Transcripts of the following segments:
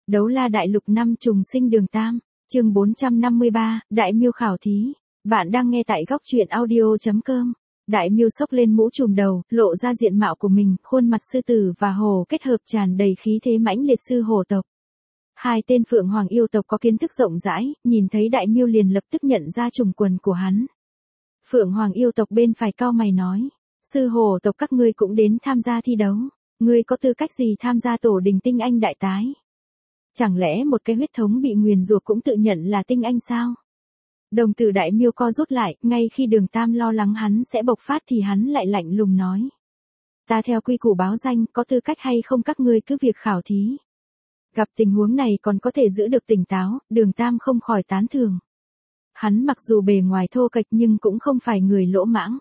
Đấu la đại lục năm trùng sinh đường Tam, chương 453, Đại Miêu khảo thí. Bạn đang nghe tại góc truyện audio.com. Đại Miêu xốc lên mũ trùm đầu, lộ ra diện mạo của mình, khuôn mặt sư tử và hổ kết hợp tràn đầy khí thế mãnh liệt sư hổ tộc. Hai tên Phượng Hoàng yêu tộc có kiến thức rộng rãi, nhìn thấy Đại Miêu liền lập tức nhận ra trùng quần của hắn. Phượng Hoàng yêu tộc bên phải cau mày nói, sư hổ tộc các ngươi cũng đến tham gia thi đấu, ngươi có tư cách gì tham gia tổ đình tinh anh đại tái? Chẳng lẽ một cái huyết thống bị nguyền rủa cũng tự nhận là tinh anh sao? Đồng tử Đại Miêu co rút lại, ngay khi đường Tam lo lắng hắn sẽ bộc phát thì hắn lại lạnh lùng nói. Ta theo quy củ báo danh, có tư cách hay không các ngươi cứ việc khảo thí. Gặp tình huống này còn có thể giữ được tỉnh táo, đường Tam không khỏi tán thưởng. Hắn mặc dù bề ngoài thô kệch nhưng cũng không phải người lỗ mãng.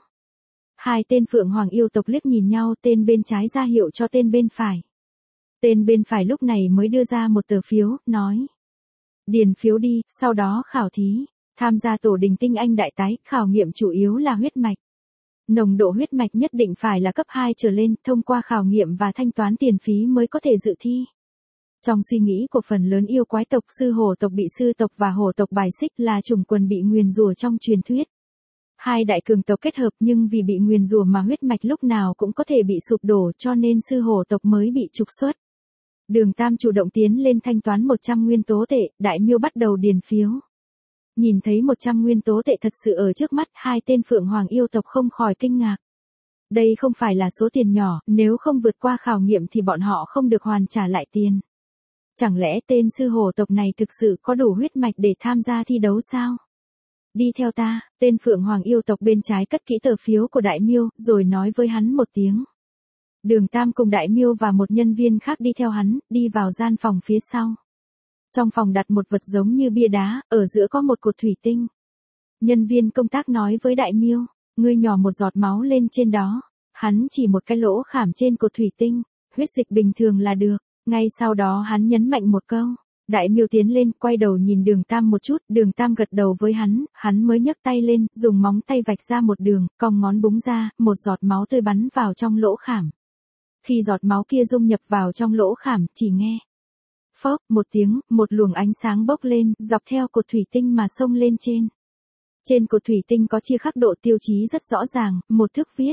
Hai tên Phượng Hoàng yêu tộc liếc nhìn nhau, tên bên trái ra hiệu cho tên bên phải. Tên bên phải lúc này mới đưa ra một tờ phiếu, nói. Điền phiếu đi, sau đó khảo thí. Tham gia tổ đình tinh anh đại tái, khảo nghiệm chủ yếu là huyết mạch. Nồng độ huyết mạch nhất định phải là cấp 2 trở lên, thông qua khảo nghiệm và thanh toán tiền phí mới có thể dự thi. Trong suy nghĩ của phần lớn yêu quái tộc, sư hổ tộc bị sư tộc và hổ tộc bài xích là chủng quần bị nguyền rủa trong truyền thuyết. Hai đại cường tộc kết hợp nhưng vì bị nguyền rủa mà huyết mạch lúc nào cũng có thể bị sụp đổ cho nên sư hổ tộc mới bị trục xuất. Đường Tam chủ động tiến lên thanh toán 100 nguyên tố tệ, Đại Miêu bắt đầu điền phiếu. Nhìn thấy 100 nguyên tố tệ thật sự ở trước mắt, hai tên Phượng Hoàng yêu tộc không khỏi kinh ngạc. Đây không phải là số tiền nhỏ, nếu không vượt qua khảo nghiệm thì bọn họ không được hoàn trả lại tiền. Chẳng lẽ tên sư hổ tộc này thực sự có đủ huyết mạch để tham gia thi đấu sao? Đi theo ta, tên Phượng Hoàng yêu tộc bên trái cất kỹ tờ phiếu của Đại Miêu, rồi nói với hắn một tiếng. Đường Tam cùng Đại Miêu và một nhân viên khác đi theo hắn, đi vào gian phòng phía sau. Trong phòng đặt một vật giống như bia đá, ở giữa có một cột thủy tinh. Nhân viên công tác nói với Đại Miêu, ngươi nhỏ một giọt máu lên trên đó. Hắn chỉ một cái lỗ khảm trên cột thủy tinh, huyết dịch bình thường là được. Ngay sau đó hắn nhấn mạnh một câu. Đại Miêu tiến lên, quay đầu nhìn đường Tam một chút, đường Tam gật đầu với hắn mới nhấc tay lên, dùng móng tay vạch ra một đường, cong ngón búng ra, một giọt máu tươi bắn vào trong lỗ khảm. Khi giọt máu kia dung nhập vào trong lỗ khảm, chỉ nghe. Phốc, một tiếng, một luồng ánh sáng bốc lên, dọc theo cột thủy tinh mà xông lên trên. Trên cột thủy tinh có chia khắc độ tiêu chí rất rõ ràng, một thước viết.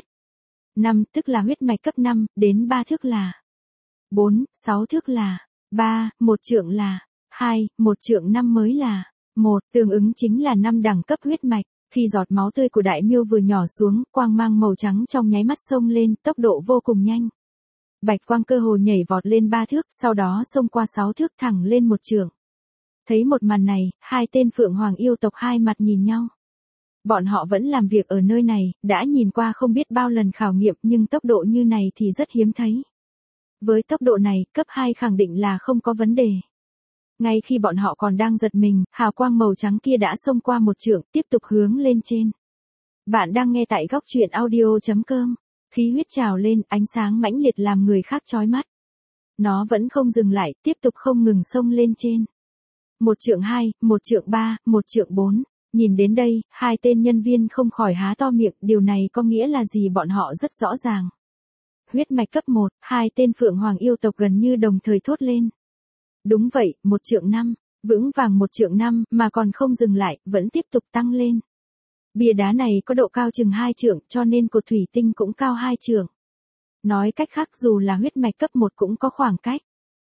5 tức là huyết mạch cấp 5, đến 3 thước là 4, 6 thước là 3, 1 trượng là 2, 1 trượng 5 mới là 1, tương ứng chính là 5 đẳng cấp huyết mạch. Khi giọt máu tươi của Đại Miêu vừa nhỏ xuống, quang mang màu trắng trong nháy mắt xông lên, tốc độ vô cùng nhanh. Bạch quang cơ hồ nhảy vọt lên 3 thước, sau đó xông qua 6 thước thẳng lên 1 trượng. Thấy một màn này, hai tên Phượng Hoàng yêu tộc hai mặt nhìn nhau. Bọn họ vẫn làm việc ở nơi này, đã nhìn qua không biết bao lần khảo nghiệm nhưng tốc độ như này thì rất hiếm thấy. Với tốc độ này, cấp 2 khẳng định là không có vấn đề. Ngay khi bọn họ còn đang giật mình, hào quang màu trắng kia đã xông qua 1 trượng, tiếp tục hướng lên trên. Bạn đang nghe tại góc truyện audio.com. Khí huyết trào lên, ánh sáng mãnh liệt làm người khác chói mắt. Nó vẫn không dừng lại, tiếp tục không ngừng xông lên trên. 1 trượng 2, 1 trượng 3, 1 trượng 4. Nhìn đến đây, hai tên nhân viên không khỏi há to miệng, điều này có nghĩa là gì bọn họ rất rõ ràng. Huyết mạch cấp 1, hai tên Phượng Hoàng yêu tộc gần như đồng thời thốt lên. Đúng vậy, 1 trượng 5, vững vàng 1 trượng 5, mà còn không dừng lại, vẫn tiếp tục tăng lên. Bia đá này có độ cao chừng 2 trượng, cho nên cột thủy tinh cũng cao 2 trượng. Nói cách khác dù là huyết mạch cấp 1 cũng có khoảng cách.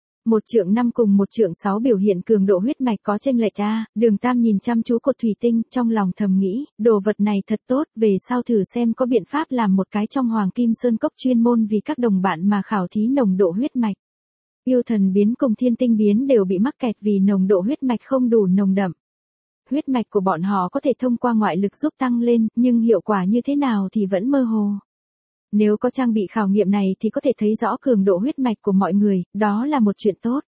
1 trượng 5 cùng 1 trượng 6 biểu hiện cường độ huyết mạch có chênh lệch a. Đường Tam nhìn chăm chú cột thủy tinh, trong lòng thầm nghĩ, đồ vật này thật tốt, về sau thử xem có biện pháp làm một cái trong Hoàng Kim Sơn Cốc chuyên môn vì các đồng bạn mà khảo thí nồng độ huyết mạch. Yêu thần biến cùng thiên tinh biến đều bị mắc kẹt vì nồng độ huyết mạch không đủ nồng đậm. Huyết mạch của bọn họ có thể thông qua ngoại lực giúp tăng lên, nhưng hiệu quả như thế nào thì vẫn mơ hồ. Nếu có trang bị khảo nghiệm này thì có thể thấy rõ cường độ huyết mạch của mọi người, đó là một chuyện tốt.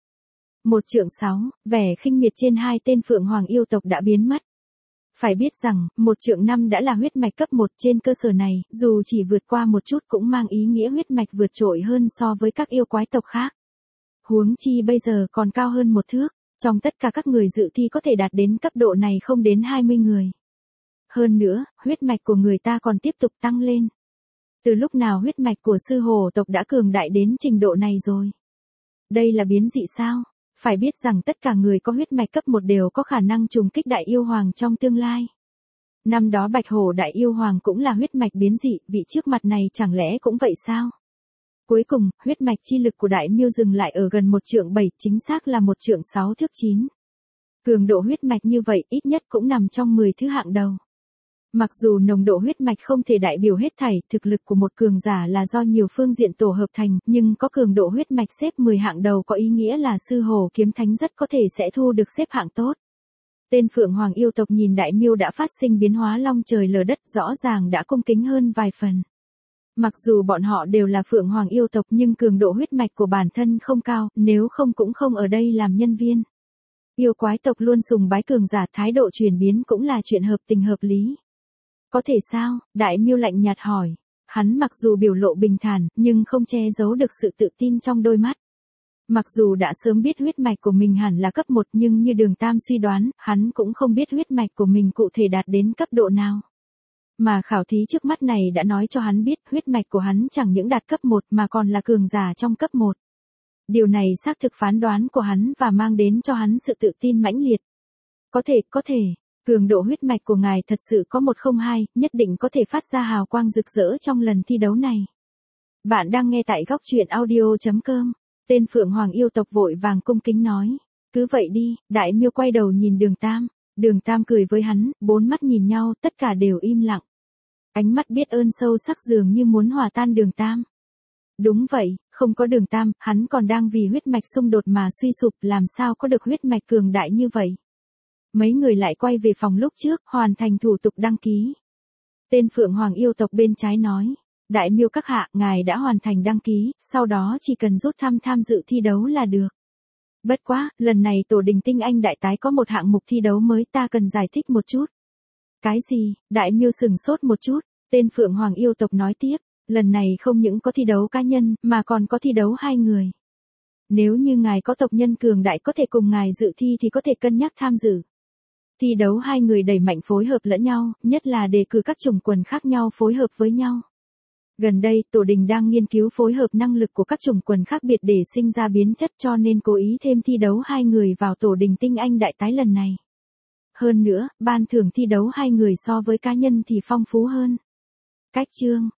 1 trượng 6, vẻ khinh miệt trên hai tên Phượng Hoàng yêu tộc đã biến mất. Phải biết rằng, 1 trượng 5 đã là huyết mạch cấp 1 trên cơ sở này, dù chỉ vượt qua một chút cũng mang ý nghĩa huyết mạch vượt trội hơn so với các yêu quái tộc khác. Huống chi bây giờ còn cao hơn 1 thước. Trong tất cả các người dự thi có thể đạt đến cấp độ này không đến 20 người. Hơn nữa, huyết mạch của người ta còn tiếp tục tăng lên. Từ lúc nào huyết mạch của sư hổ tộc đã cường đại đến trình độ này rồi? Đây là biến dị sao? Phải biết rằng tất cả người có huyết mạch cấp 1 đều có khả năng trùng kích đại yêu hoàng trong tương lai. Năm đó Bạch Hổ đại yêu hoàng cũng là huyết mạch biến dị, vị trước mặt này chẳng lẽ cũng vậy sao? Cuối cùng, huyết mạch chi lực của đại miêu dừng lại ở gần 1 trượng 7, chính xác là 1 trượng 6 thước 9. Cường độ huyết mạch như vậy ít nhất cũng nằm trong 10 thứ hạng đầu. Mặc dù nồng độ huyết mạch không thể đại biểu hết thảy, thực lực của một cường giả là do nhiều phương diện tổ hợp thành, nhưng có cường độ huyết mạch xếp 10 hạng đầu có ý nghĩa là sư hồ kiếm thánh rất có thể sẽ thu được xếp hạng tốt. Tên Phượng Hoàng yêu tộc nhìn đại miêu đã phát sinh biến hóa long trời lở đất, rõ ràng đã cung kính hơn vài phần. Mặc dù bọn họ đều là Phượng Hoàng yêu tộc nhưng cường độ huyết mạch của bản thân không cao, nếu không cũng không ở đây làm nhân viên. Yêu quái tộc luôn sùng bái cường giả, thái độ chuyển biến cũng là chuyện hợp tình hợp lý. Có thể sao? Đại miêu lạnh nhạt hỏi. Hắn mặc dù biểu lộ bình thản, nhưng không che giấu được sự tự tin trong đôi mắt. Mặc dù đã sớm biết huyết mạch của mình hẳn là cấp 1 nhưng như Đường Tam suy đoán, hắn cũng không biết huyết mạch của mình cụ thể đạt đến cấp độ nào. Mà khảo thí trước mắt này đã nói cho hắn biết huyết mạch của hắn chẳng những đạt cấp 1 mà còn là cường giả trong cấp 1. Điều này xác thực phán đoán của hắn và mang đến cho hắn sự tự tin mãnh liệt. Có thể, cường độ huyết mạch của ngài thật sự có 102, nhất định có thể phát ra hào quang rực rỡ trong lần thi đấu này. Bạn đang nghe tại góc truyện audio.com. Tên Phượng Hoàng yêu tộc vội vàng cung kính nói. Cứ vậy đi, đại miêu quay đầu nhìn Đường Tam. Đường Tam cười với hắn, 4 mắt nhìn nhau, tất cả đều im lặng. Ánh mắt biết ơn sâu sắc dường như muốn hòa tan Đường Tam. Đúng vậy, không có Đường Tam, hắn còn đang vì huyết mạch xung đột mà suy sụp, làm sao có được huyết mạch cường đại như vậy. Mấy người lại quay về phòng lúc trước, hoàn thành thủ tục đăng ký. Tên Phượng Hoàng yêu tộc bên trái nói. Đại miêu các hạ, ngài đã hoàn thành đăng ký, sau đó chỉ cần rút thăm tham dự thi đấu là được. Bất quá, lần này tổ đình tinh anh đại tái có một hạng mục thi đấu mới, ta cần giải thích một chút. Cái gì? Đại miêu sừng sốt một chút, tên Phượng Hoàng yêu tộc nói tiếp, lần này không những có thi đấu cá nhân, mà còn có thi đấu 2 người. Nếu như ngài có tộc nhân cường đại có thể cùng ngài dự thi thì có thể cân nhắc tham dự. Thi đấu 2 người đẩy mạnh phối hợp lẫn nhau, nhất là đề cử các chủng quần khác nhau phối hợp với nhau. Gần đây, tổ đình đang nghiên cứu phối hợp năng lực của các chủng quần khác biệt để sinh ra biến chất cho nên cố ý thêm thi đấu 2 người vào tổ đình tinh anh đại tái lần này. Hơn nữa, ban thưởng thi đấu 2 người so với cá nhân thì phong phú hơn. Cách chương,